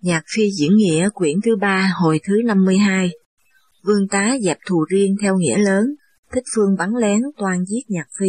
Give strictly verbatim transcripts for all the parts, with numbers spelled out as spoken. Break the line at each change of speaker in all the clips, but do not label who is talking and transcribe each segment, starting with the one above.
Nhạc phi diễn nghĩa quyển thứ ba hồi thứ năm mươi hai. Vương tá dẹp thù riêng theo nghĩa lớn, Thích Phương bắn lén toan giết Nhạc phi.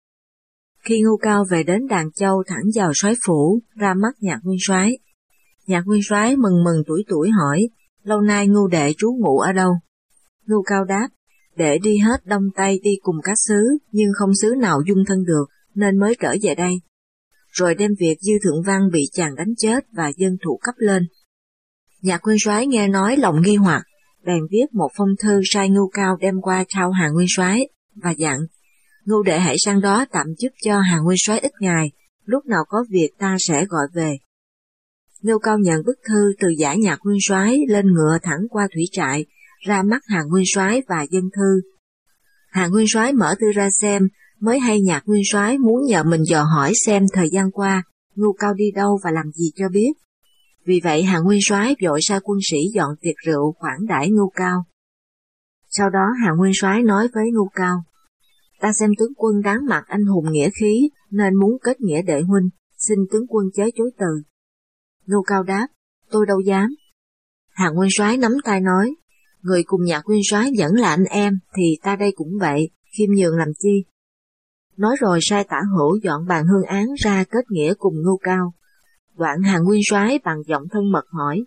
Khi Ngưu Cao về đến Đàn Châu thẳng vào soái phủ, ra mắt Nhạc nguyên soái. Nhạc nguyên soái mừng mừng tuổi tuổi hỏi, lâu nay Ngưu đệ trú ngụ ở đâu? Ngưu Cao đáp, đệ đi hết Đông Tây đi cùng các xứ, nhưng không xứ nào dung thân được, nên mới trở về đây. Rồi đem việc Dư Thượng Văn bị chàng đánh chết và dân thụ cấp lên. Nhạc nguyên soái nghe nói lòng nghi hoặc, bèn viết một phong thư sai Ngưu Cao đem qua trao Hà nguyên soái và dặn, Ngưu đệ hãy sang đó tạm giúp cho Hà nguyên soái ít ngày, lúc nào có việc ta sẽ gọi về. Ngưu Cao nhận bức thư từ giả Nhạc nguyên soái, lên ngựa thẳng qua thủy trại, ra mắt Hà nguyên soái và dân thư. Hà nguyên soái mở thư ra xem, mới hay Nhạc nguyên soái muốn nhờ mình dò hỏi xem thời gian qua Ngưu Cao đi đâu và làm gì cho biết. Vì vậy Hà nguyên soái vội sai quân sĩ dọn tiệc rượu khoản đãi Ngưu Cao. Sau đó Hà nguyên soái nói với Ngưu Cao, ta xem tướng quân đáng mặt anh hùng nghĩa khí nên muốn kết nghĩa đệ huynh, xin tướng quân chớ chối từ. Ngưu Cao đáp, tôi đâu dám. Hà nguyên soái nắm tay nói, người cùng Nhạc nguyên soái vẫn là anh em thì ta đây cũng vậy, khiêm nhường làm chi. Nói rồi sai Tả Hữu dọn bàn hương án ra kết nghĩa cùng Ngưu Cao. Đoạn Hà nguyên soái bằng giọng thân mật hỏi,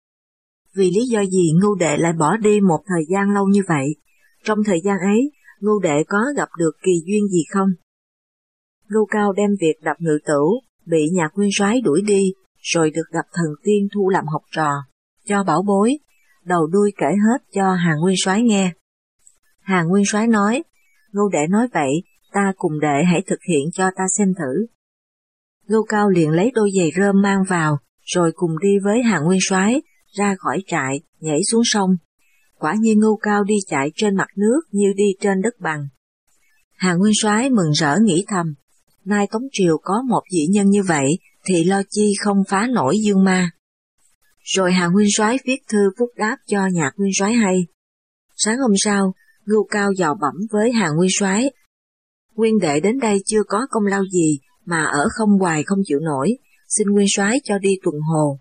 vì lý do gì Ngưu đệ lại bỏ đi một thời gian lâu như vậy? Trong thời gian ấy, Ngưu đệ có gặp được kỳ duyên gì không? Ngưu Cao đem việc đập ngự tửu, bị Nhạc nguyên soái đuổi đi, rồi được gặp thần tiên thu làm học trò, cho bảo bối, đầu đuôi kể hết cho Hà nguyên soái nghe. Hà nguyên soái nói, Ngưu đệ nói vậy, ta cùng đệ hãy thực hiện cho ta xem thử. Ngưu Cao liền lấy đôi giày rơm mang vào, rồi cùng đi với Hà nguyên soái ra khỏi trại, nhảy xuống sông. Quả nhiên Ngưu Cao đi chạy trên mặt nước như đi trên đất bằng. Hà nguyên soái mừng rỡ nghĩ thầm, nay Tống triều có một vị nhân như vậy, thì lo chi không phá nổi Dương Ma. Rồi Hà nguyên soái viết thư phúc đáp cho Nhạc nguyên soái hay. Sáng hôm sau, Ngưu Cao vào bẩm với Hà nguyên soái, nguyên đệ đến đây chưa có công lao gì mà ở không hoài không chịu nổi, xin nguyên soái cho đi tuần hồ.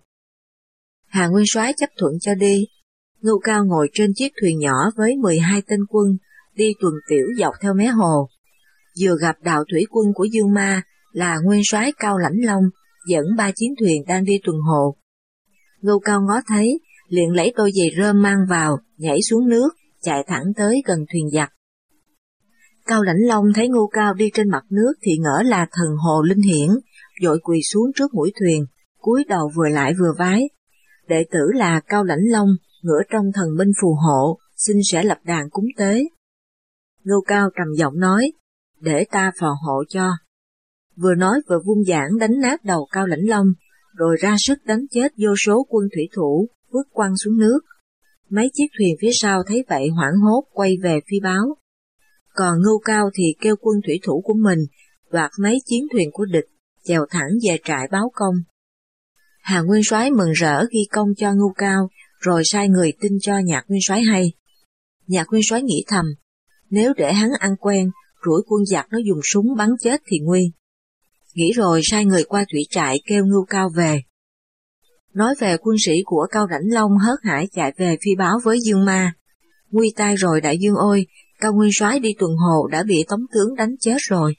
Hà nguyên soái chấp thuận cho đi. Ngưu Cao ngồi trên chiếc thuyền nhỏ với mười hai tên quân, đi tuần tiểu dọc theo mé hồ. Vừa gặp đạo thủy quân của Dương Ma là nguyên soái Cao Lãnh Long dẫn ba chiến thuyền đang đi tuần hồ. Ngưu Cao ngó thấy, liền lấy đôi giày rơm mang vào, nhảy xuống nước, chạy thẳng tới gần thuyền giặc. Cao Lãnh Long thấy Ngưu Cao đi trên mặt nước thì ngỡ là thần hồ linh hiển, vội quỳ xuống trước mũi thuyền, cúi đầu vừa lại vừa vái. Đệ tử là Cao Lãnh Long, ngửa trong thần binh phù hộ, xin sẽ lập đàn cúng tế. Ngưu Cao trầm giọng nói, để ta phò hộ cho. Vừa nói vừa vung giảng đánh nát đầu Cao Lãnh Long, rồi ra sức đánh chết vô số quân thủy thủ, vứt quăng xuống nước. Mấy chiếc thuyền phía sau thấy vậy hoảng hốt quay về phi báo. Còn Ngưu Cao thì kêu quân thủy thủ của mình đoạt mấy chiến thuyền của địch, chèo thẳng về trại báo công. Hà nguyên soái mừng rỡ ghi công cho Ngưu Cao, rồi sai người tin cho Nhạc nguyên soái hay. Nhạc nguyên soái nghĩ thầm, nếu để hắn ăn quen, rủi quân giặc nó dùng súng bắn chết thì nguy. Nghĩ rồi sai người qua thủy trại kêu Ngưu Cao về. Nói về quân sĩ của Cao Lãnh Long hớt hải chạy về phi báo với Dương Ma. Nguy tai rồi đại dương ôi, Cao nguyên soái đi tuần hồ đã bị Tống tướng đánh chết rồi.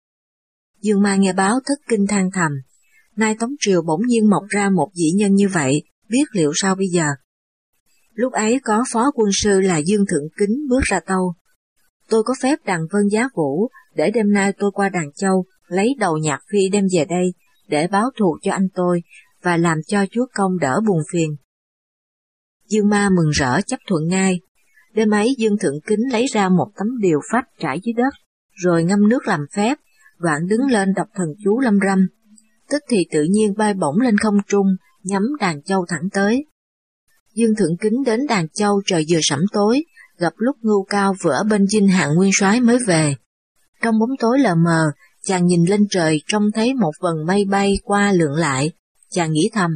Dương Ma nghe báo thất kinh than thầm, nay Tống triều bỗng nhiên mọc ra một vị nhân như vậy, biết liệu sao bây giờ. Lúc ấy có phó quân sư là Dương Thượng Kính bước ra tâu, tôi có phép đằng vân giá vũ, để đêm nay tôi qua Đàn Châu, lấy đầu Nhạc phi đem về đây, để báo thù cho anh tôi, và làm cho chúa công đỡ buồn phiền. Dương Ma mừng rỡ chấp thuận ngay. Đêm ấy Dương Thượng Kính lấy ra một tấm điều phách trải dưới đất, rồi ngâm nước làm phép, đoạn đứng lên đọc thần chú lâm râm. Tức thì tự nhiên bay bổng lên không trung, nhắm Đàn Châu thẳng tới. Dương Thượng Kính đến Đàn Châu trời vừa sẫm tối, gặp lúc Ngưu Cao vừa ở bên dinh Hạng nguyên soái mới về. Trong bóng tối lờ mờ, chàng nhìn lên trời trông thấy một vầng mây bay qua lượn lại. Chàng nghĩ thầm,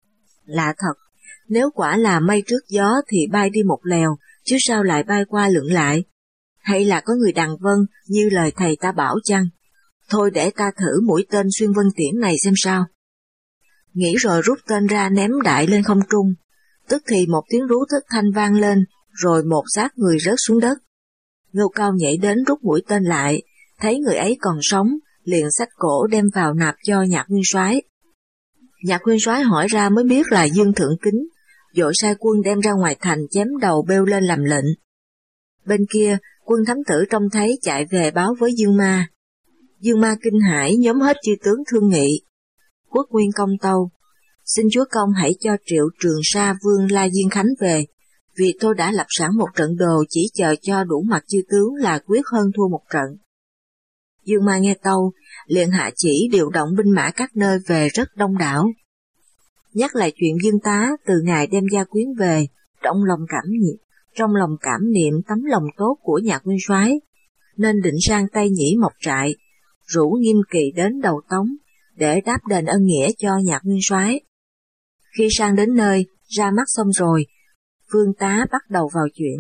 lạ thật, nếu quả là mây trước gió thì bay đi một lèo, chứ sao lại bay qua lượn lại? Hay là có người đằng vân như lời thầy ta bảo chăng? Thôi để ta thử mũi tên xuyên vân tiễn này xem sao. nghĩ rồi rút tên ra ném đại lên không trung. Tức thì một tiếng rú thất thanh vang lên, rồi một xác người rớt xuống đất. Ngưu Cao nhảy đến rút mũi tên lại, thấy người ấy còn sống, liền xách cổ đem vào nạp cho Nhạc Nguyên Soái. Nhạc Nguyên Soái hỏi ra mới biết là Dương Thượng Kính, vội sai quân đem ra ngoài thành chém đầu bêu lên làm lệnh. Bên kia, quân thám tử trông thấy chạy về báo với Dương Ma. Dương Ma kinh hãi nhóm hết chư tướng thương nghị. Quốc Nguyên Công tâu, xin Chúa Công hãy cho Triệu Trường Sa Vương La Diên Khánh về, vì tôi đã lập sẵn một trận đồ chỉ chờ cho đủ mặt chư tướng là quyết hơn thua một trận. Dương Ma nghe tâu, liền hạ chỉ điều động binh mã các nơi về rất đông đảo. Nhắc lại chuyện Dương Tá từ ngày đem gia quyến về, trong lòng cảm niệm, trong lòng cảm niệm tấm lòng tốt của Nhạc Nguyên Soái, nên định sang Tây Nhĩ Mộc Trại, rủ Nghiêm Kỳ đến Đầu Tống để đáp đền ân nghĩa cho Nhạc Nguyên Soái. Khi sang đến nơi, ra mắt xong rồi, Vương Tá bắt đầu vào chuyện.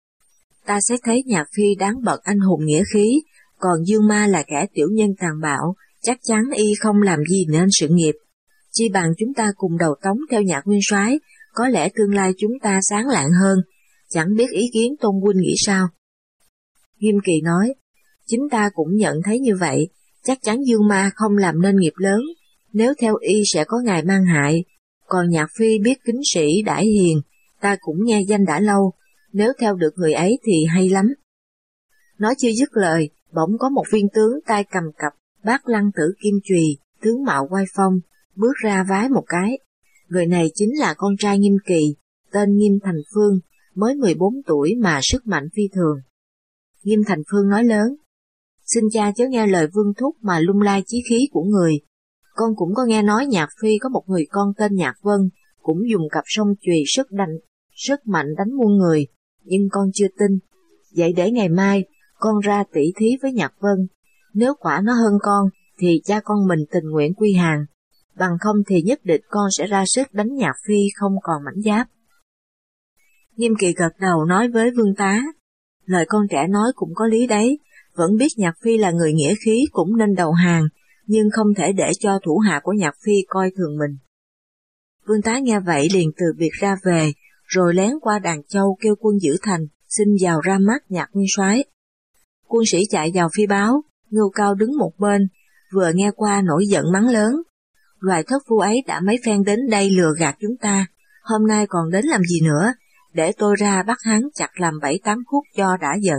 Ta sẽ thấy Nhạc Phi đáng bậc anh hùng nghĩa khí, còn Dương Ma là kẻ tiểu nhân tàn bạo, chắc chắn y không làm gì nên sự nghiệp. Chi bằng chúng ta cùng Đầu Tống theo Nhạc Nguyên Soái, có lẽ tương lai chúng ta sáng lạng hơn, chẳng biết ý kiến Tôn huynh nghĩ sao. Nghiêm Kỳ nói, chính ta cũng nhận thấy như vậy, chắc chắn Dương Ma không làm nên nghiệp lớn, nếu theo y sẽ có ngày mang hại, còn Nhạc Phi biết kính sĩ đãi hiền, ta cũng nghe danh đã lâu, nếu theo được người ấy thì hay lắm. Nói chưa dứt lời, bỗng có một viên tướng tay cầm cặp bát lăng tử kim chùy, tướng mạo oai phong, bước ra vái một cái. Người này chính là con trai Nghiêm Kỳ, tên Nghiêm Thành Phương, mới mười bốn tuổi mà sức mạnh phi thường. Nghiêm Thành Phương nói lớn, xin cha chớ nghe lời Vương Thúc mà lung lai chí khí của người. Con cũng có nghe nói Nhạc Phi có một người con tên Nhạc Vân, cũng dùng cặp song chùy sức đánh, sức mạnh đánh muôn người, nhưng con chưa tin. Vậy để ngày mai, con ra tỉ thí với Nhạc Vân, nếu quả nó hơn con, thì cha con mình tình nguyện quy hàng, bằng không thì nhất định con sẽ ra sức đánh Nhạc Phi không còn mảnh giáp. Nghiêm Kỳ gật đầu nói với Vương Tá, lời con trẻ nói cũng có lý đấy, vẫn biết Nhạc Phi là người nghĩa khí cũng nên đầu hàng, nhưng không thể để cho thủ hạ của Nhạc Phi coi thường mình. Vương Tá nghe vậy liền từ biệt ra về, rồi lén qua Đàn Châu kêu quân giữ thành, xin vào ra mắt Nhạc Nguyên Soái. Quân sĩ chạy vào phi báo, Ngưu Cao đứng một bên, vừa nghe qua nổi giận mắng lớn. Loài thất phu ấy đã mấy phen đến đây lừa gạt chúng ta, hôm nay còn đến làm gì nữa, để tôi ra bắt hắn chặt làm bảy tám khúc cho đã giận.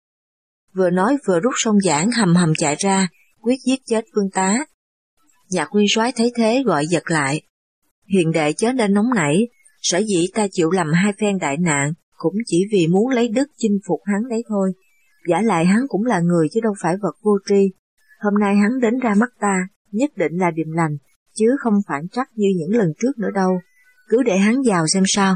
Vừa nói vừa rút song giảng hầm hầm chạy ra, quyết giết chết Vương Tá. Nhạc Nguyên Soái thấy thế gọi giật lại. Hiền đệ chớ nên nóng nảy, sở dĩ ta chịu lầm hai phen đại nạn, cũng chỉ vì muốn lấy đức chinh phục hắn đấy thôi. Giả lại hắn cũng là người chứ đâu phải vật vô tri. Hôm nay hắn đến ra mắt ta, nhất định là điềm lành, chứ không phản trắc như những lần trước nữa đâu. Cứ để hắn vào xem sao.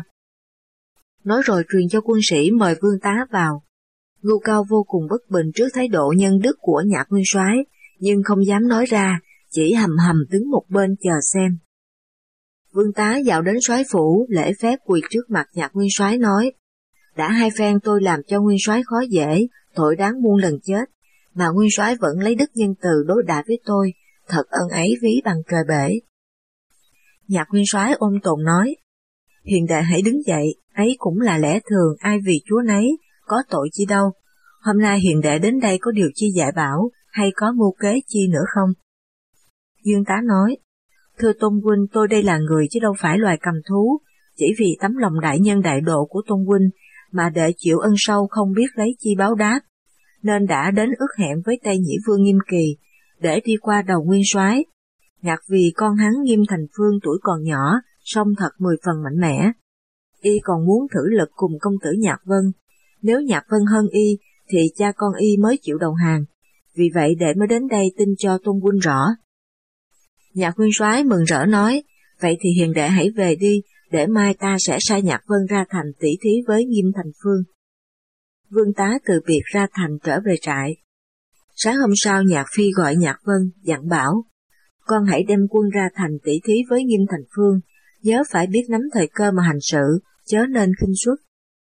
Nói rồi truyền cho quân sĩ mời Vương Tá vào. Ngưu Cao vô cùng bất bình trước thái độ nhân đức của Nhạc Nguyên Soái, nhưng không dám nói ra, chỉ hầm hầm đứng một bên chờ xem. Vương Tá vào đến soái phủ, lễ phép quỳ trước mặt Nhạc Nguyên Soái nói, đã hai phen tôi làm cho Nguyên Soái khó dễ, tội đáng muôn lần chết, mà Nguyên Soái vẫn lấy đức nhân từ đối đãi với tôi, thật ân ấy ví bằng trời bể. Nhạc Nguyên Soái ôm tồn nói, hiền đệ hãy đứng dậy, ấy cũng là lẽ thường, ai vì chúa nấy, có tội chi đâu. Hôm nay hiền đệ đến đây có điều chi dạy bảo, hay có mưu kế chi nữa không? Dương Tá nói, thưa Tôn huynh, tôi đây là người chứ đâu phải loài cầm thú, chỉ vì tấm lòng đại nhân đại độ của Tôn huynh mà để chịu ân sâu không biết lấy chi báo đáp, nên đã đến ước hẹn với Tây Nhĩ Vương Nghiêm Kỳ để đi qua đầu Nguyên Soái. Ngặt vì con hắn Nghiêm Thành Phương tuổi còn nhỏ, song thật mười phần mạnh mẽ. Y còn muốn thử lực cùng công tử Nhạc Vân. Nếu Nhạc Vân hơn y, thì cha con y mới chịu đầu hàng. Vì vậy đệ mới đến đây tin cho Tôn huynh rõ. Nhạc Nguyên Soái mừng rỡ nói, vậy thì hiền đệ hãy về đi, để mai ta sẽ sai Nhạc Vân ra thành tỉ thí với Nghiêm Thành Phương. Vương Tá từ biệt ra thành trở về trại. Sáng hôm sau Nhạc Phi gọi Nhạc Vân, dặn bảo, con hãy đem quân ra thành tỉ thí với Nghiêm Thành Phương, nhớ phải biết nắm thời cơ mà hành sự, chớ nên khinh suất.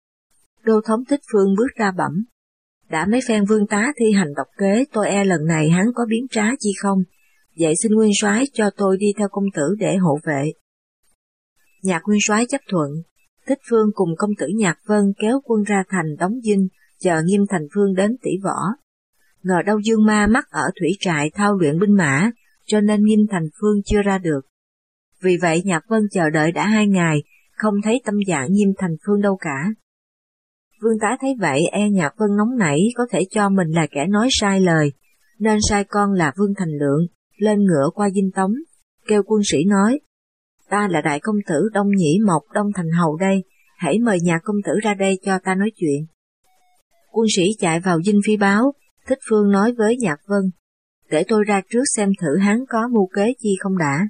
Đô thống Thích Phương bước ra bẩm, đã mấy phen Vương Tá thi hành độc kế, tôi e lần này hắn có biến trá chi không, vậy xin nguyên soái cho tôi đi theo công tử để hộ vệ. Nhạc nguyên soái chấp thuận. Thích Phương cùng công tử Nhạc Vân kéo quân ra thành đóng dinh, chờ Nghiêm Thành Phương đến tỷ võ. Ngờ đâu Dương Ma mắc ở thủy trại thao luyện binh mã, cho nên Nghiêm Thành Phương chưa ra được. Vì vậy Nhạc Vân chờ đợi đã hai ngày, không thấy tâm trạng Nghiêm Thành Phương đâu cả. Vương Tá thấy vậy e Nhạc Vân nóng nảy có thể cho mình là kẻ nói sai lời, nên sai con là Vương Thành Lượng lên ngựa qua dinh tống, kêu quân sĩ nói: ta là đại công tử Đông Nhĩ Mộc Đông Thành Hầu đây, hãy mời Nhạc công tử ra đây cho ta nói chuyện. Quân sĩ chạy vào dinh phi báo. Thích Phương nói với Nhạc Vân: để tôi ra trước xem thử hắn có mưu kế chi không đã.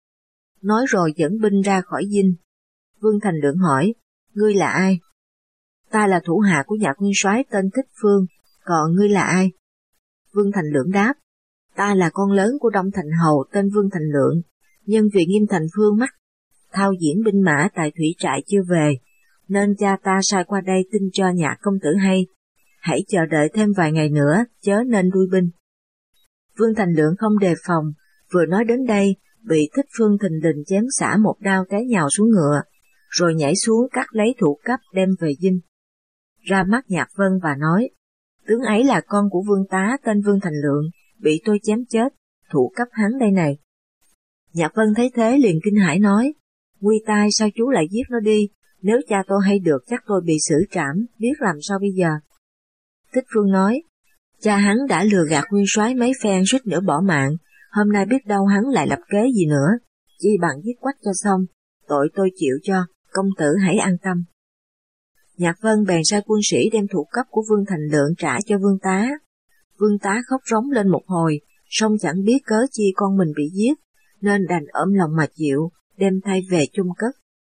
Nói rồi dẫn binh ra khỏi dinh. Vương Thành Lượng hỏi: ngươi là ai? Ta là thủ hạ của Nhạc nguyên soái tên Thích Phương, còn ngươi là ai? Vương Thành Lượng đáp: ta là con lớn của Đông Thành Hầu tên Vương Thành Lượng, nhưng vì Nghiêm Thành Phương mắc thao diễn binh mã tại thủy trại chưa về, nên cha ta sai qua đây tin cho Nhạc công tử hay, hãy chờ đợi thêm vài ngày nữa, chớ nên đuôi binh. Vương Thành Lượng không đề phòng, vừa nói đến đây, bị Thích Phương thình lình chém xả một đao té nhào xuống ngựa, rồi nhảy xuống cắt lấy thủ cấp đem về dinh. Ra mắt Nhạc Vân và nói: tướng ấy là con của Vương Tá tên Vương Thành Lượng, bị tôi chém chết, thủ cấp hắn đây này. Nhạc Vân thấy thế liền kinh hãi nói: nguy tai, sao chú lại giết nó đi, nếu cha tôi hay được chắc tôi bị xử trảm, biết làm sao bây giờ. Thích Phương nói: cha hắn đã lừa gạt nguyên soái mấy phen suýt nữa bỏ mạng, hôm nay biết đâu hắn lại lập kế gì nữa, chỉ bằng giết quách cho xong, tội tôi chịu cho, công tử hãy an tâm. Nhạc Vân bèn sai quân sĩ đem thủ cấp của Vương Thành Lượng trả cho Vương Tá. Vương Tá khóc rống lên một hồi, song chẳng biết cớ chi con mình bị giết, nên đành ôm lòng mà chịu, đem thay về chung cất.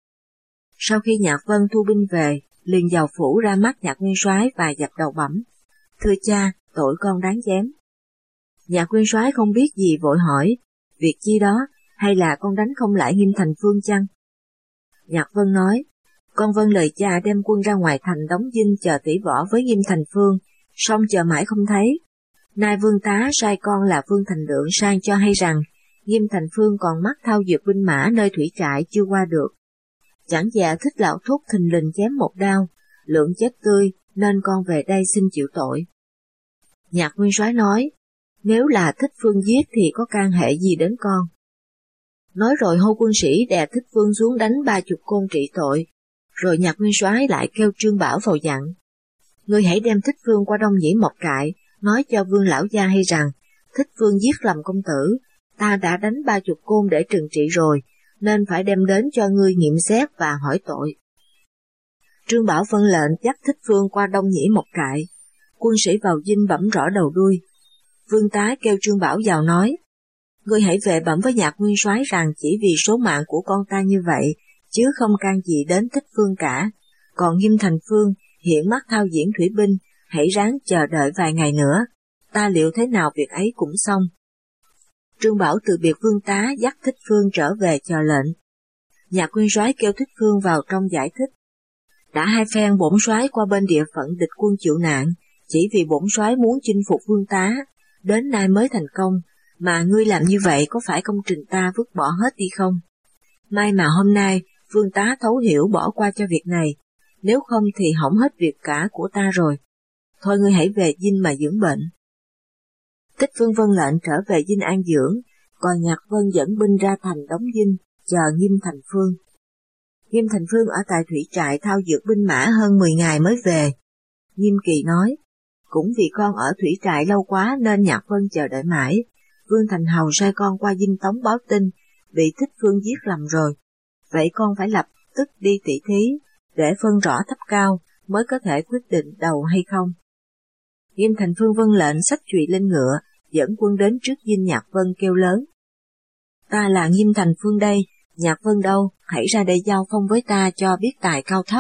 Sau khi Nhạc Vân thu binh về, liền vào phủ ra mắt Nhạc nguyên soái và dập đầu bẩm: thưa cha, tội con đáng chém. Nhạc nguyên soái không biết gì vội hỏi: việc chi đó, hay là con đánh không lại Nghiêm Thành Phương chăng? Nhạc Vân nói: con vâng lời cha đem quân ra ngoài thành đóng dinh chờ tỷ võ với Nghiêm Thành Phương, song chờ mãi không thấy. Nay Vương Tá sai con là Vương Thành Lượng sang cho hay rằng Nghiêm Thành Phương còn mắc thao dượt binh mã nơi thủy trại chưa qua được. Chẳng già Thích lão thúc thình lình chém một đao, Lượng chết tươi, nên con về đây xin chịu tội. Nhạc nguyên soái nói: nếu là Thích Phương giết thì có can hệ gì đến con? Nói rồi hô quân sĩ đè Thích Phương xuống đánh ba chục côn trị tội. Rồi Nhạc nguyên soái lại kêu Trương Bảo vào dặn: ngươi hãy đem Thích Phương qua Đông Nhĩ Mộc Trại, nói cho Vương lão gia hay rằng Thích Phương giết lầm công tử, ta đã đánh ba chục côn để trừng trị rồi, nên phải đem đến cho ngươi nghiệm xét và hỏi tội. Trương Bảo vâng lệnh dắt Thích Phương qua Đông Nhĩ Mộc Trại. Quân sĩ vào dinh bẩm rõ đầu đuôi. Vương Tá kêu Trương Bảo vào nói: ngươi hãy về bẩm với Nhạc nguyên soái rằng chỉ vì số mạng của con ta như vậy, chứ không can gì đến Thích Phương cả. Còn Nghiêm Thành Phương hiện mắc thao diễn thủy binh, hãy ráng chờ đợi vài ngày nữa, ta liệu thế nào việc ấy cũng xong. Trương Bảo từ biệt Vương Tá dắt Thích Phương trở về chờ lệnh. Nhạc nguyên soái kêu Thích Phương vào trong giải thích: đã hai phen bổn soái qua bên địa phận địch quân chịu nạn, chỉ vì bổn soái muốn chinh phục Vương Tá, đến nay mới thành công, mà ngươi làm như vậy có phải công trình ta vứt bỏ hết đi không? May mà hôm nay Vương Tá thấu hiểu bỏ qua cho việc này, nếu không thì hỏng hết việc cả của ta rồi. Thôi ngươi hãy về dinh mà dưỡng bệnh. Thích Phương vâng lệnh trở về dinh an dưỡng, còn Nhạc Vân dẫn binh ra thành đóng dinh, chờ Nghiêm Thành Phương. Nghiêm Thành Phương ở tại thủy trại thao dượt binh mã hơn mười ngày mới về. Nghiêm Kỳ nói: cũng vì con ở thủy trại lâu quá nên Nhạc Vân chờ đợi mãi. Vương Thành Hầu sai con qua dinh tống báo tin, bị Thích Phương giết lầm rồi. Vậy con phải lập tức đi tỷ thí, để phân rõ thấp cao, mới có thể quyết định đầu hay không. Nghiêm Thành Phương vâng lệnh xách chùy lên ngựa, dẫn quân đến trước dinh Nhạc Vân kêu lớn: ta là Nghiêm Thành Phương đây, Nhạc Vân đâu, hãy ra đây giao phong với ta cho biết tài cao thấp.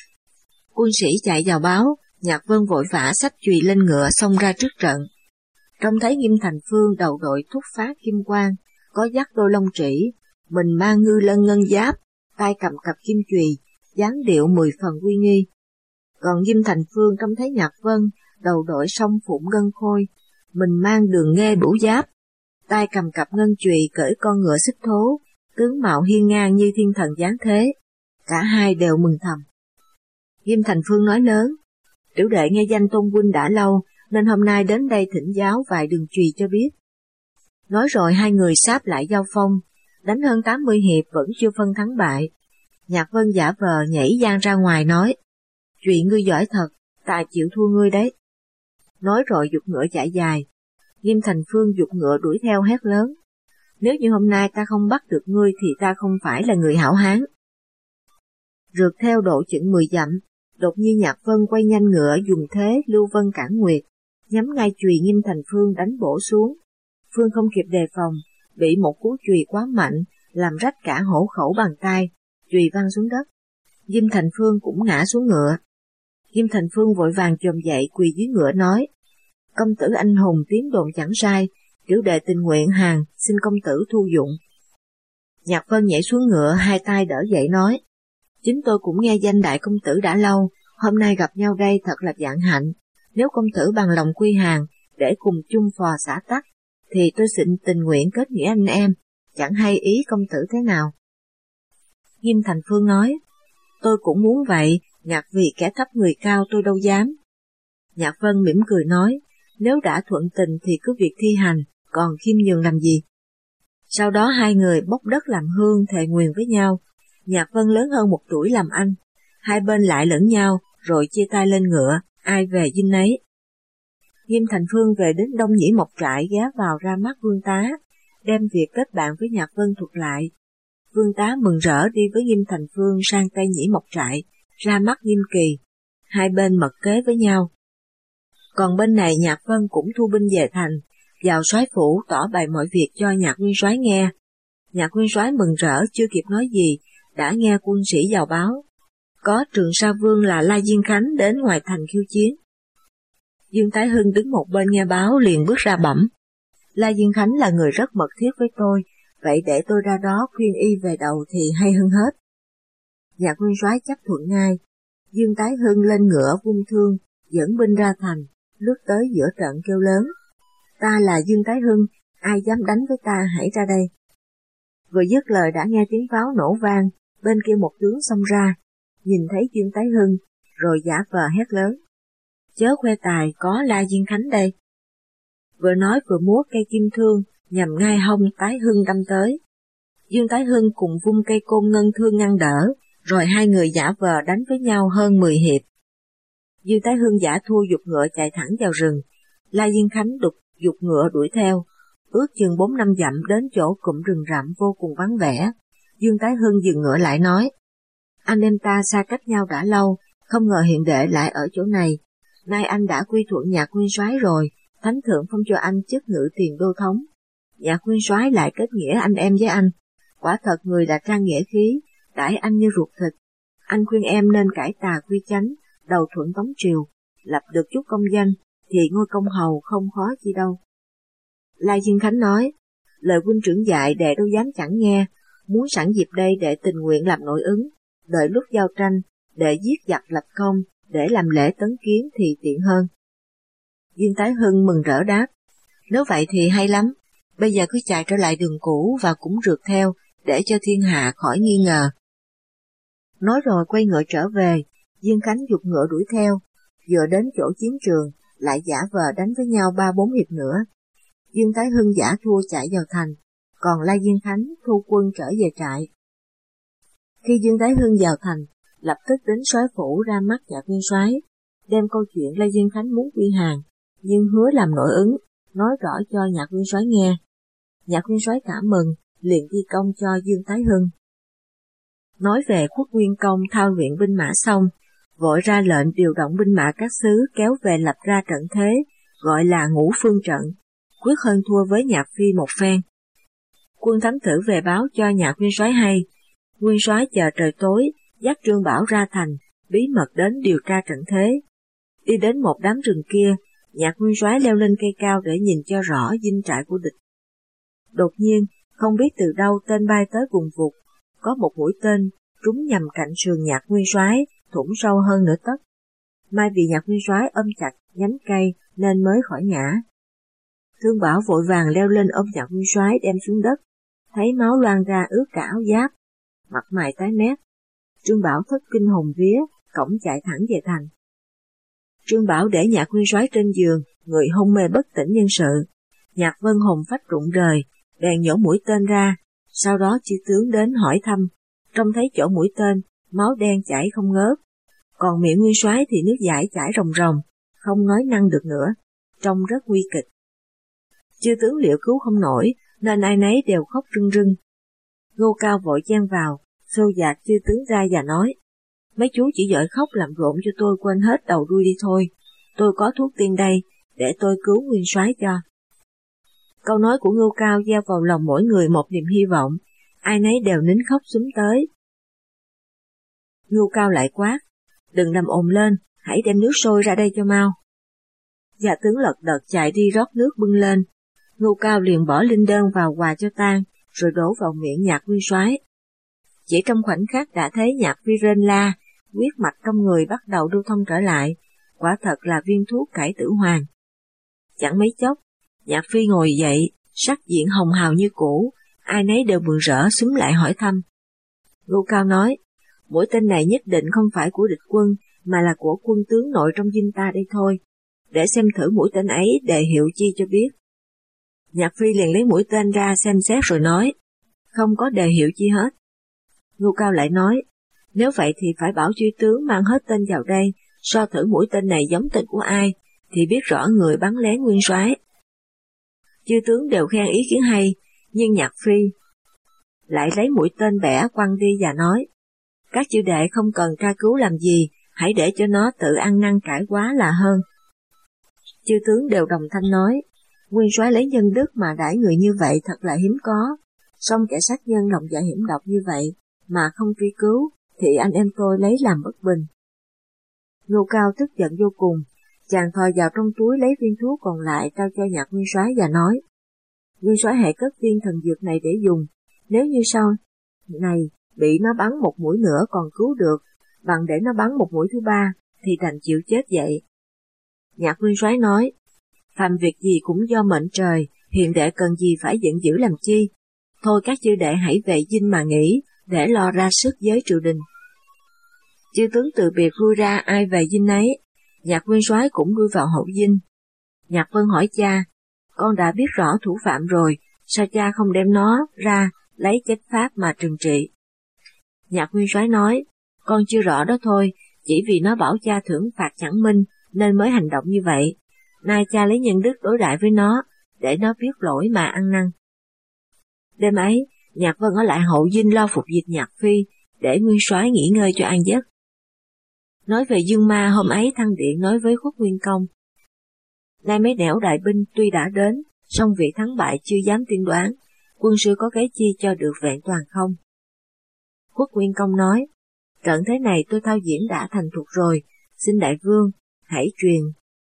Quân sĩ chạy vào báo, Nhạc Vân vội vã xách chùy lên ngựa xông ra trước trận. Trông thấy Nghiêm Thành Phương đầu đội thúc phát kim quang, có dắt đôi lông trĩ, mình mang ngư lân ngân giáp, tay cầm cặp kim chùy, dáng điệu mười phần uy nghi. Còn Nghiêm Thành Phương trông thấy Nhạc Vân đầu đội song phụng ngân khôi, mình mang đường nghê bửu giáp, tay cầm cặp ngân chùy cởi con ngựa xích thố, tướng mạo hiên ngang như thiên thần giáng thế. Cả hai đều mừng thầm. Ghim Thành Phương nói lớn, tiểu đệ nghe danh Tôn huynh đã lâu, nên hôm nay đến đây thỉnh giáo vài đường chùy cho biết. Nói rồi hai người sáp lại giao phong, đánh hơn tám mươi hiệp vẫn chưa phân thắng bại. Nhạc Vân giả vờ nhảy gian ra ngoài nói, chùy ngươi giỏi thật, ta chịu thua ngươi đấy. Nói rồi giục ngựa chạy dài. Ghim Thành Phương giục ngựa đuổi theo hét lớn, nếu như hôm nay ta không bắt được ngươi thì ta không phải là người hảo hán. Rượt theo độ chừng mười dặm, đột nhiên Nhạc Vân quay nhanh ngựa dùng thế Lưu Vân Cản Nguyệt, nhắm ngay chùy Ghim Thành Phương đánh bổ xuống. Phương không kịp đề phòng, bị một cú chùy quá mạnh, làm rách cả hổ khẩu bàn tay, chùy văng xuống đất. Ghim Thành Phương cũng ngã xuống ngựa. Ghim Thành Phương vội vàng chồm dậy quỳ dưới ngựa nói, công tử anh hùng tiếng đồn chẳng sai, tiểu đệ tình nguyện hàng, xin công tử thu dụng. Nhạc Vân nhảy xuống ngựa, hai tay đỡ dậy nói, chính tôi cũng nghe danh đại công tử đã lâu, hôm nay gặp nhau đây thật là vạn hạnh, nếu công tử bằng lòng quy hàng, để cùng chung phò xã tắc, thì tôi xin tình nguyện kết nghĩa anh em, chẳng hay ý công tử thế nào. Ghim Thành Phương nói, tôi cũng muốn vậy, nhạc vì kẻ thấp người cao tôi đâu dám. Nhạc Vân mỉm cười nói, nếu đã thuận tình thì cứ việc thi hành, còn khiêm nhường làm gì. Sau đó hai người bốc đất làm hương thề nguyền với nhau. Nhạc Vân lớn hơn một tuổi làm anh, hai bên lại lẫn nhau, rồi chia tay lên ngựa, ai về dinh nấy. Ghim Thành Phương về đến Đông Nhĩ Mộc Trại ghé vào ra mắt Vương Tá, đem việc kết bạn với Nhạc Vân thuật lại. Vương Tá mừng rỡ đi với Ghim Thành Phương sang Tây Nhĩ Mộc Trại, ra mắt Nghiêm Kỳ, hai bên mật kế với nhau. Còn bên này Nhạc Vân cũng thu binh về thành, vào soái phủ tỏ bày mọi việc cho Nhạc Nguyên soái nghe. Nhạc Nguyên soái mừng rỡ chưa kịp nói gì, đã nghe quân sĩ vào báo, có Trường Sa Vương là La Diên Khánh đến ngoài thành khiêu chiến. Dương Tái Hưng đứng một bên nghe báo liền bước ra bẩm, La Diên Khánh là người rất mật thiết với tôi, vậy để tôi ra đó khuyên y về đầu thì hay hơn hết. Nhạc Nguyên soái chấp thuận ngay. Dương Tái Hưng lên ngựa vung thương, dẫn binh ra thành, lướt tới giữa trận kêu lớn, ta là Dương Tái Hưng, ai dám đánh với ta hãy ra đây. Vừa dứt lời đã nghe tiếng pháo nổ vang, bên kia một tướng xông ra, nhìn thấy Dương Tái Hưng, rồi giả vờ hét lớn, chớ khoe tài, có La Diên Khánh đây. Vừa nói vừa múa cây kim thương, nhằm ngay hông Tái Hưng đâm tới. Dương Tái Hưng cùng vung cây côn ngân thương ngăn đỡ, rồi hai người giả vờ đánh với nhau hơn mười hiệp. Dương Tái Hưng giả thua giục ngựa chạy thẳng vào rừng, La Diên Khánh đục giục ngựa đuổi theo, ước chừng bốn năm dặm đến chỗ cụm rừng rậm vô cùng vắng vẻ. Dương Tái Hưng dừng ngựa lại nói, anh em ta xa cách nhau đã lâu, không ngờ hiện đệ lại ở chỗ này. Nay anh đã quy thuận Nhạc Nguyên soái rồi, thánh thượng phong cho anh chức ngự tiền đô thống. Nhạc Nguyên soái lại kết nghĩa anh em với anh, quả thật người là trang nghĩa khí, đãi anh như ruột thịt. Anh khuyên em nên cải tà quy chánh, đầu thuận Tống triều, lập được chút công danh, thì ngôi công hầu không khó chi đâu. La Diên Khánh nói, lời huynh trưởng dạy đệ đâu dám chẳng nghe, muốn sẵn dịp đây đệ tình nguyện làm nội ứng, đợi lúc giao tranh, đệ giết giặc lập công, để làm lễ tấn kiến thì tiện hơn. Dương Tái Hưng mừng rỡ đáp, nếu vậy thì hay lắm, bây giờ cứ chạy trở lại đường cũ và cũng rượt theo, để cho thiên hạ khỏi nghi ngờ. Nói rồi quay ngựa trở về, Dương Khánh giục ngựa đuổi theo, vừa đến chỗ chiến trường, lại giả vờ đánh với nhau ba bốn hiệp nữa. Dương Tái Hưng giả thua chạy vào thành, còn La Diên Khánh thu quân trở về trại. Khi Dương Tái Hưng vào thành, lập tức đến soái phủ ra mắt Nhạc Nguyên soái, đem câu chuyện La Diên Khánh muốn quy hàng, nhưng hứa làm nội ứng, nói rõ cho Nhạc Nguyên soái nghe. Nhạc Nguyên soái cảm mừng, liền ghi công cho Dương Tái Hưng. Nói về Khuất Nguyên Công thao luyện binh mã xong, vội ra lệnh điều động binh mã các xứ kéo về lập ra trận thế, gọi là Ngũ Phương trận, quyết hơn thua với Nhạc Phi một phen. Quân thám tử về báo cho Nhạc Nguyên soái hay, Nguyên soái chờ trời tối, dắt Trương Bảo ra thành, bí mật đến điều tra trận thế. Đi đến một đám rừng kia, Nhạc Nguyên soái leo lên cây cao để nhìn cho rõ dinh trại của địch. Đột nhiên, không biết từ đâu tên bay tới vùng vụt, có một mũi tên trúng nhằm cạnh sườn Nhạc Nguyên soái, thủng sâu hơn nửa tấc. May vì Nhạc Nguyên soái ôm chặt nhánh cây nên mới khỏi ngã. Thương Bảo vội vàng leo lên ôm Nhạc Nguyên Soái đem xuống đất, thấy máu loang ra ướt cả áo giáp, mặt mày tái mét. Trương Bảo thất kinh hồn vía, cõng chạy thẳng về thành. Trương Bảo để Nhạc Nguyên Soái trên giường, người hôn mê bất tỉnh nhân sự. Nhạc Vân hồn phách rụng rời, bèn nhổ mũi tên ra, sau đó chư tướng đến hỏi thăm, trông thấy chỗ mũi tên, máu đen chảy không ngớt, còn miệng Nguyên Soái thì nước dãi chảy ròng ròng, không nói năng được nữa, trông rất nguy kịch. Chư tướng liệu cứu không nổi, nên ai nấy đều khóc rưng rưng. Ngô Cao vội chen vào, xô dạt chư tướng ra và nói, mấy chú chỉ giỏi khóc làm rộn cho tôi quên hết đầu đuôi đi thôi, tôi có thuốc tiên đây, để tôi cứu Nguyên Soái cho. Câu nói của Ngô Cao gieo vào lòng mỗi người một niềm hy vọng, ai nấy đều nín khóc xúm tới. Ngô Cao lại quát, đừng nằm ồm lên, hãy đem nước sôi ra đây cho mau. Gia tướng lật đật chạy đi rót nước bưng lên. Ngô Cao liền bỏ linh đơn vào quà cho tang, rồi đổ vào miệng Nhạc Nguyên Soái. Chỉ trong khoảnh khắc đã thấy Nhạc Phi rên la, huyết mạch trong người bắt đầu lưu thông trở lại, quả thật là viên thuốc cải tử hoàn. Chẳng mấy chốc, Nhạc Phi ngồi dậy, sắc diện hồng hào như cũ, ai nấy đều mừng rỡ xúm lại hỏi thăm. Ngô Cao nói, mũi tên này nhất định không phải của địch quân, mà là của quân tướng nội trong dinh ta đây thôi, để xem thử mũi tên ấy đề hiệu chi cho biết. Nhạc Phi liền lấy mũi tên ra xem xét rồi nói, không có đề hiệu chi hết. Ngô Cao lại nói, nếu vậy thì phải bảo chư tướng mang hết tên vào đây, so thử mũi tên này giống tên của ai, thì biết rõ người bắn lén Nguyên Soái. Chư tướng đều khen ý kiến hay, nhưng Nhạc Phi lại lấy mũi tên bẻ quăng đi và nói, các chư đệ không cần tra cứu làm gì, hãy để cho nó tự ăn năn cải quá là hơn. Chư tướng đều đồng thanh nói, Nguyên Soái lấy nhân đức mà đãi người như vậy thật là hiếm có, song kẻ sát nhân lòng dạ hiểm độc như vậy mà không truy cứu, thì anh em tôi lấy làm bất bình. Ngô Cao tức giận vô cùng, chàng thò vào trong túi lấy viên thuốc còn lại trao cho Nhạc Nguyên Soái và nói, Nguyên Soái hãy cất viên thần dược này để dùng, nếu như sau này bị nó bắn một mũi nữa còn cứu được, bằng để nó bắn một mũi thứ ba, thì đành chịu chết vậy. Nhạc Nguyên Soái nói, phàm việc gì cũng do mệnh trời, hiền đệ cần gì phải giận dữ làm chi, thôi các chư đệ hãy về dinh mà nghỉ, để lo ra sức với triều đình. Chư tướng từ biệt lui ra ai về dinh ấy, Nhạc Nguyên Soái cũng lui vào hậu dinh. Nhạc Vân hỏi cha, con đã biết rõ thủ phạm rồi, sao cha không đem nó ra, lấy chánh pháp mà trừng trị? Nhạc Nguyên Soái nói, con chưa rõ đó thôi, chỉ vì nó bảo cha thưởng phạt chẳng minh, nên mới hành động như vậy. Nay cha lấy nhân đức đối đại với nó, để nó biết lỗi mà ăn năn. Đêm ấy, Nhạc Vân ở lại hậu dinh lo phục dịch Nhạc Phi, để Nguyên Soái nghỉ ngơi cho an giấc. Nói về Dương Ma hôm ấy thăng điện nói với Khuất Nguyên Công. Nay mấy nẻo đại binh tuy đã đến, song vị thắng bại chưa dám tiên đoán, quân sư có cái chi cho được vẹn toàn không? Khuất Nguyên Công nói, trận thế này tôi thao diễn đã thành thục rồi, xin đại vương, hãy truyền.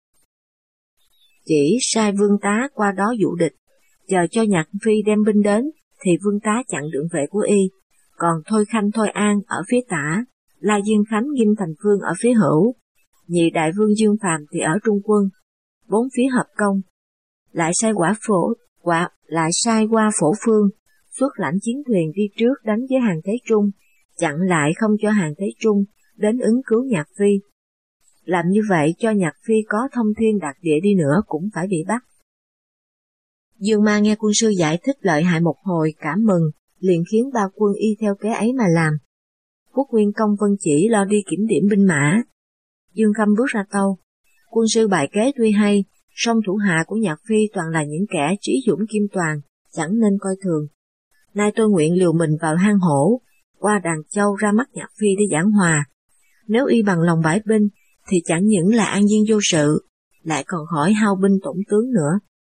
Chỉ sai vương tá qua đó dụ địch, chờ cho Nhạc Phi đem binh đến, thì vương tá chặn đường vệ của y, còn Thôi Khanh Thôi An ở phía tả, La Dương Khánh Ghim Thành Phương ở phía hữu, nhị đại vương Dương Phàm thì ở trung quân, bốn phía hợp công, lại sai quả phổ, quả lại sai qua Phổ Phương, xuất lãnh chiến thuyền đi trước đánh với hàng Thế Trung, chặn lại không cho hàng Thế Trung đến ứng cứu Nhạc Phi. Làm như vậy cho Nhạc Phi có thông thiên đạt địa đi nữa cũng phải bị bắt. Dương Ma nghe quân sư giải thích lợi hại một hồi cảm mừng, liền khiến ba quân y theo kế ấy mà làm. Quốc Nguyên Công vân chỉ lo đi kiểm điểm binh mã. Dương Khâm bước ra tâu, quân sư bài kế tuy hay, song thủ hạ của Nhạc Phi toàn là những kẻ trí dũng kim toàn, chẳng nên coi thường. Nay tôi nguyện liều mình vào hang hổ, qua Đàn Châu ra mắt Nhạc Phi để giảng hòa. Nếu y bằng lòng bãi binh, thì chẳng những là an nhiên vô sự, lại còn khỏi hao binh tổn tướng nữa.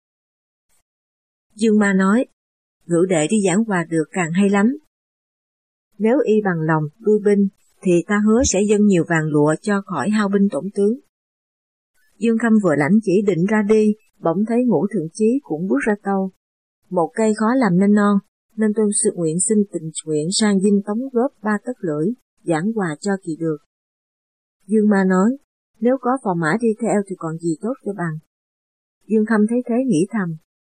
Dương Ma nói, ngự đệ đi giảng hòa được càng hay lắm. Nếu y bằng lòng lui binh, thì ta hứa sẽ dâng nhiều vàng lụa cho khỏi hao binh tổn tướng. Dương Khâm vừa lãnh chỉ định ra đi, bỗng thấy Ngũ Thượng Chí cũng bước ra tâu. Một cây khó làm nên non, nên tôi sự nguyện xin tình nguyện sang dinh tống góp ba tấc lưỡi, giảng hòa cho kỳ được. Dương Ma nói, nếu có phò mã đi theo thì còn gì tốt cho bằng. Dương Khâm thấy thế nghĩ thầm,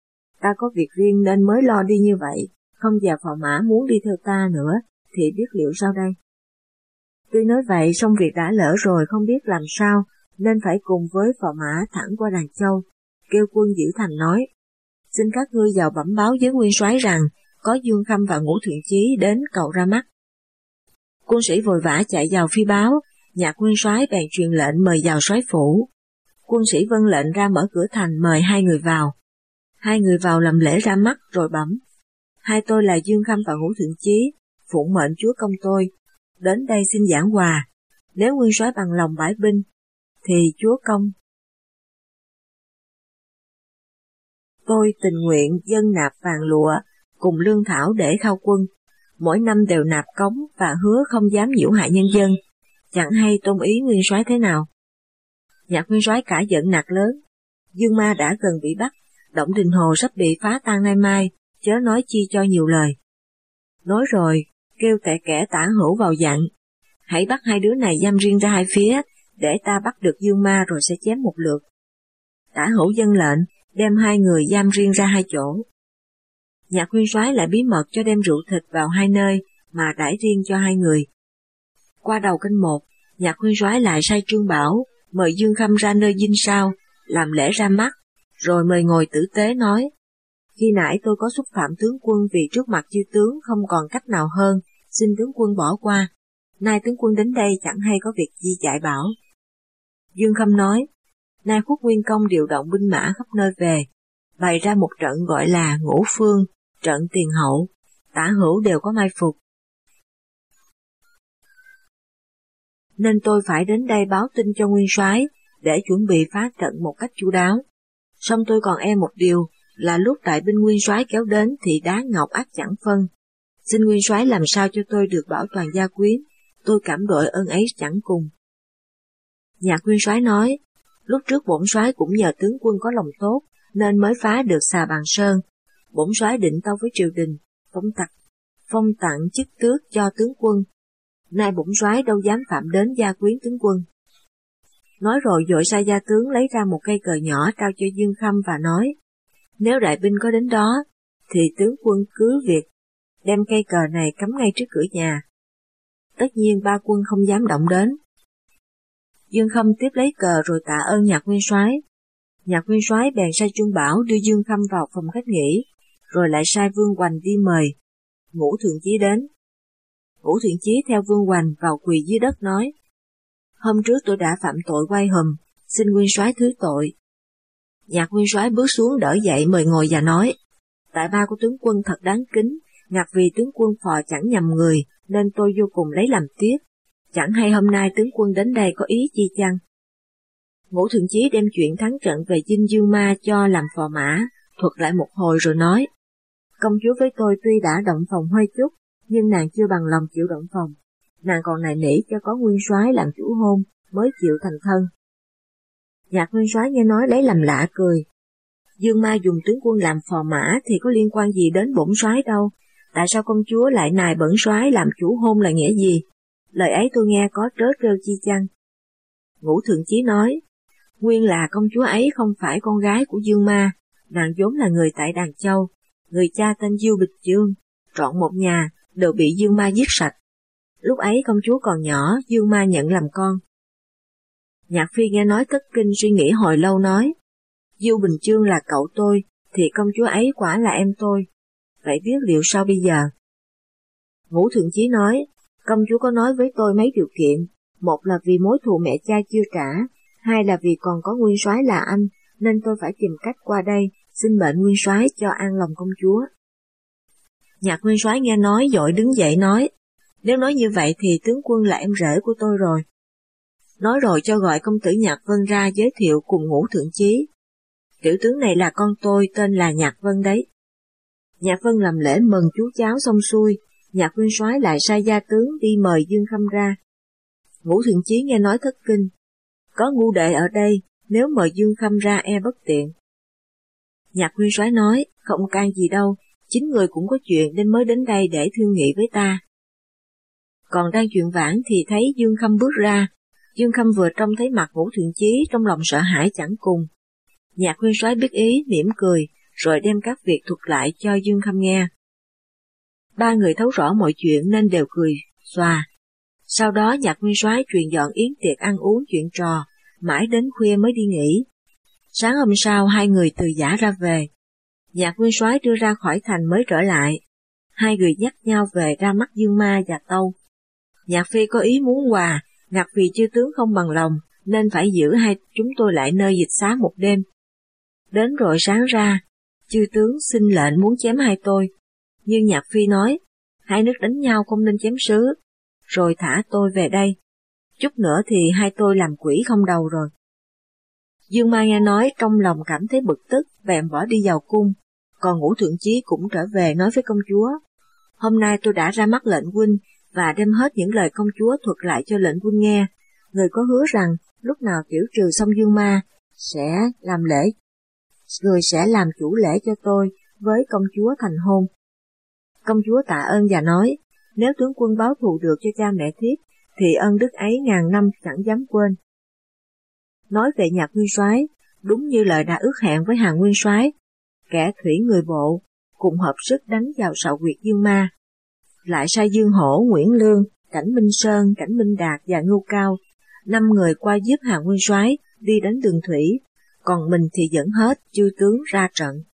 ta có việc riêng nên mới lo đi như vậy, không và phò mã muốn đi theo ta nữa, thì biết liệu sao đây? Tuy nói vậy, song việc đã lỡ rồi không biết làm sao, nên phải cùng với phò mã thẳng qua Đàn Châu, kêu quân giữ thành nói, xin các ngươi vào bẩm báo với nguyên soái rằng, có Dương Khâm và Ngũ Thượng Chí đến cầu ra mắt. Quân sĩ vội vã chạy vào phi báo, Nhạc nguyên soái bèn truyền lệnh mời vào soái phủ. Quân sĩ vâng lệnh ra mở cửa thành mời hai người vào. Hai người vào làm lễ ra mắt rồi bẩm, hai tôi là Dương Khâm và Ngũ Thượng Chí, phụng mệnh chúa công tôi, đến đây xin giảng hòa, nếu nguyên soái bằng lòng bãi binh, thì chúa công. Tôi tình nguyện dâng nạp vàng lụa, cùng lương thảo để khao quân, mỗi năm đều nạp cống và hứa không dám nhiễu hại nhân dân, chẳng hay tôn ý nguyên soái thế nào. Nhạc nguyên soái cả giận nạt lớn, Dương Ma đã gần bị bắt, Động Đình Hồ sắp bị phá tan nay mai, chớ nói chi cho nhiều lời. Nói rồi, kêu tệ kẻ Tả Hữu vào dặn, hãy bắt hai đứa này giam riêng ra hai phía, để ta bắt được Dương Ma rồi sẽ chém một lượt. Tả Hữu dâng lệnh, đem hai người giam riêng ra hai chỗ. Nhạc nguyên soái lại bí mật cho đem rượu thịt vào hai nơi, mà đãi riêng cho hai người. Qua đầu canh một, Nhạc nguyên soái lại sai Trương Bảo, mời Dương Khâm ra nơi dinh sau, làm lễ ra mắt, rồi mời ngồi tử tế nói, khi nãy tôi có xúc phạm tướng quân vì trước mặt chư tướng không còn cách nào hơn, xin tướng quân bỏ qua, nay tướng quân đến đây chẳng hay có việc gì dạy bảo. Dương Khâm nói, nay Khuất Nguyên Công điều động binh mã khắp nơi về, bày ra một trận gọi là Ngũ Phương, trận tiền hậu, Tả Hữu đều có mai phục. Nên tôi phải đến đây báo tin cho nguyên soái để chuẩn bị phá trận một cách chu đáo. Song tôi còn e một điều là lúc đại binh nguyên soái kéo đến thì đá ngọc ắt chẳng phân. Xin nguyên soái làm sao cho tôi được bảo toàn gia quyến, tôi cảm đội ơn ấy chẳng cùng. Nhạc nguyên soái nói, lúc trước bổn soái cũng nhờ tướng quân có lòng tốt nên mới phá được Xà Bàn Sơn. Bổn soái định tâu với triều đình, phong tặng, phong tặng chức tước cho tướng quân. Nay bổn soái đâu dám phạm đến gia quyến tướng quân. Nói rồi vội sai gia tướng lấy ra một cây cờ nhỏ trao cho Dương Khâm và nói, nếu đại binh có đến đó, thì tướng quân cứ việc đem cây cờ này cắm ngay trước cửa nhà. Tất nhiên ba quân không dám động đến. Dương Khâm tiếp lấy cờ rồi tạ ơn Nhạc nguyên soái. Nhạc nguyên soái bèn sai Trương Bảo đưa Dương Khâm vào phòng khách nghỉ, rồi lại sai Vương Hoành đi mời Ngũ Thượng Chí đến. Ngũ Thượng Chí theo Vương Hoành vào quỳ dưới đất nói, hôm trước tôi đã phạm tội oai hùm, xin nguyên soái thứ tội. Nhạc nguyên soái bước xuống đỡ dậy mời ngồi và nói, tại ba của tướng quân thật đáng kính, ngặt vì tướng quân phò chẳng nhầm người, nên tôi vô cùng lấy làm tiếc. Chẳng hay hôm nay tướng quân đến đây có ý chi chăng? Ngũ Thượng Chí đem chuyện thắng trận về dinh Dương Ma cho làm phò mã, thuật lại một hồi rồi nói, công chúa với tôi tuy đã động phòng hơi chút, nhưng nàng chưa bằng lòng chịu động phòng. Nàng còn nài nỉ cho có nguyên soái làm chủ hôn, mới chịu thành thân. Nhạc nguyên soái nghe nói lấy làm lạ cười. Dương Ma dùng tướng quân làm phò mã thì có liên quan gì đến bổn soái đâu, tại sao công chúa lại nài bẩn soái làm chủ hôn là nghĩa gì? Lời ấy tôi nghe có trớ trêu chi chăng? Ngũ Thượng Chí nói, nguyên là công chúa ấy không phải con gái của Dương Ma, nàng vốn là người tại Đàn Châu, người cha tên Diêu Bịch Dương, trọn một nhà đều bị Dương Ma giết sạch. Lúc ấy công chúa còn nhỏ, Dương Ma nhận làm con. Nhạc Phi nghe nói thất kinh suy nghĩ hồi lâu nói, Diêu Bình Chương là cậu tôi, thì công chúa ấy quả là em tôi. Vậy biết liệu sao bây giờ? Ngũ Thượng Chí nói, công chúa có nói với tôi mấy điều kiện, một là vì mối thù mẹ cha chưa trả, hai là vì còn có nguyên soái là anh, nên tôi phải tìm cách qua đây, xin mệnh nguyên soái cho an lòng công chúa. Nhạc nguyên soái nghe nói vội đứng dậy nói, nếu nói như vậy thì tướng quân là em rể của tôi rồi. Nói rồi cho gọi công tử Nhạc Vân ra giới thiệu cùng Ngũ Thượng Chí. Tiểu tướng này là con tôi, tên là Nhạc Vân đấy. Nhạc Vân làm lễ mừng chú cháu xong xuôi, Nhạc nguyên soái lại sai gia tướng đi mời Dương Khâm ra. Ngũ Thượng Chí nghe nói thất kinh, có ngu đệ ở đây, nếu mời Dương Khâm ra e bất tiện. Nhạc nguyên soái nói, không can gì đâu, chính người cũng có chuyện nên mới đến đây để thương nghị với ta. Còn đang chuyện vãn thì thấy Dương Khâm bước ra, Dương Khâm vừa trông thấy mặt Ngũ Thượng Chí trong lòng sợ hãi chẳng cùng. Nhạc nguyên soái biết ý, mỉm cười, rồi đem các việc thuật lại cho Dương Khâm nghe. Ba người thấu rõ mọi chuyện nên đều cười xòa. Sau đó Nhạc Nguyên Soái truyền dọn yến tiệc ăn uống chuyện trò, mãi đến khuya mới đi nghỉ. Sáng hôm sau hai người từ giã ra về. Nhạc Nguyên Soái đưa ra khỏi thành mới trở lại. Hai người dắt nhau về ra mắt Dương Ma và Tâu. Nhạc Phi có ý muốn quà, ngặt vì chư tướng không bằng lòng, nên phải giữ hai chúng tôi lại nơi dịch xá một đêm. Đến rồi sáng ra, chư tướng xin lệnh muốn chém hai tôi, nhưng Nhạc Phi nói, hai nước đánh nhau không nên chém sứ, rồi thả tôi về đây. Chút nữa thì hai tôi làm quỷ không đầu rồi. Dương Ma nghe nói trong lòng cảm thấy bực tức, bèn bỏ đi vào cung, còn Ngũ Thượng Chí cũng trở về nói với công chúa. Hôm nay tôi đã ra mắt lệnh huynh và đem hết những lời công chúa thuật lại cho lệnh huynh nghe. Người có hứa rằng lúc nào tiểu trừ xong Dương Ma sẽ làm lễ, người sẽ làm chủ lễ cho tôi với công chúa thành hôn. Công chúa tạ ơn và nói, nếu tướng quân báo thù được cho cha mẹ thiếp, thì ân đức ấy ngàn năm chẳng dám quên. Nói về Nhạc Nguyên Soái, đúng như lời đã ước hẹn với Hàn Nguyên Soái, kẻ thủy người bộ cùng hợp sức đánh vào sào quyệt Dương Ma. Lại sai Dương Hổ, Nguyễn Lương, Cảnh Minh Sơn, Cảnh Minh Đạt và Ngưu Cao, năm người qua giúp Hàn Nguyên Soái đi đánh đường thủy, còn mình thì dẫn hết chư tướng ra trận.